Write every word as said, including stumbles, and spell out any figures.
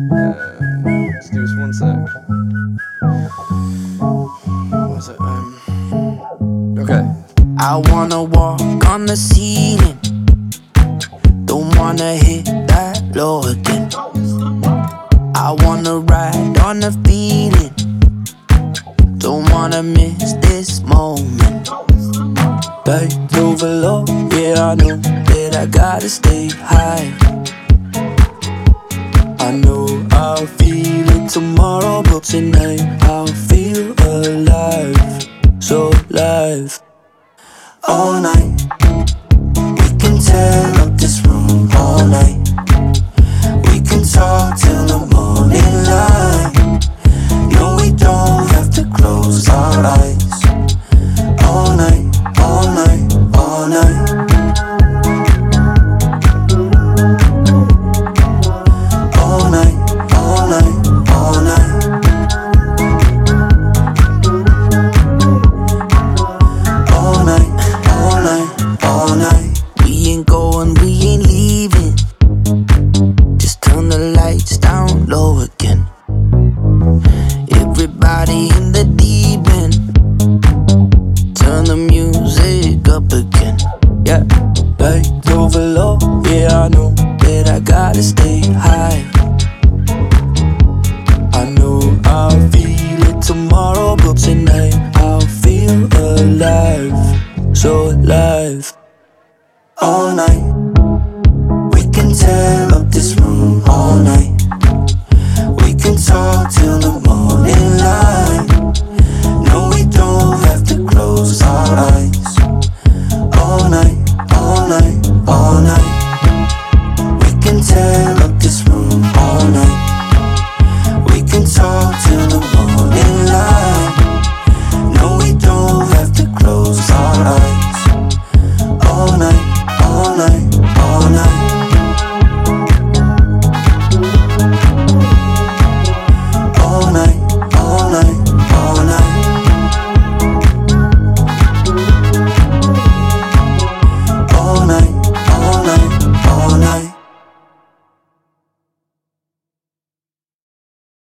Um, let's do this one sec. What was it? Um, okay. I wanna walk on the ceiling. Don't wanna hit that low again. I wanna ride on the feeling. Don't wanna miss this moment. Back over low, yeah, I know that I gotta stay high. I know I'll feel it tomorrow, but tonight I'll feel alive, so alive. All night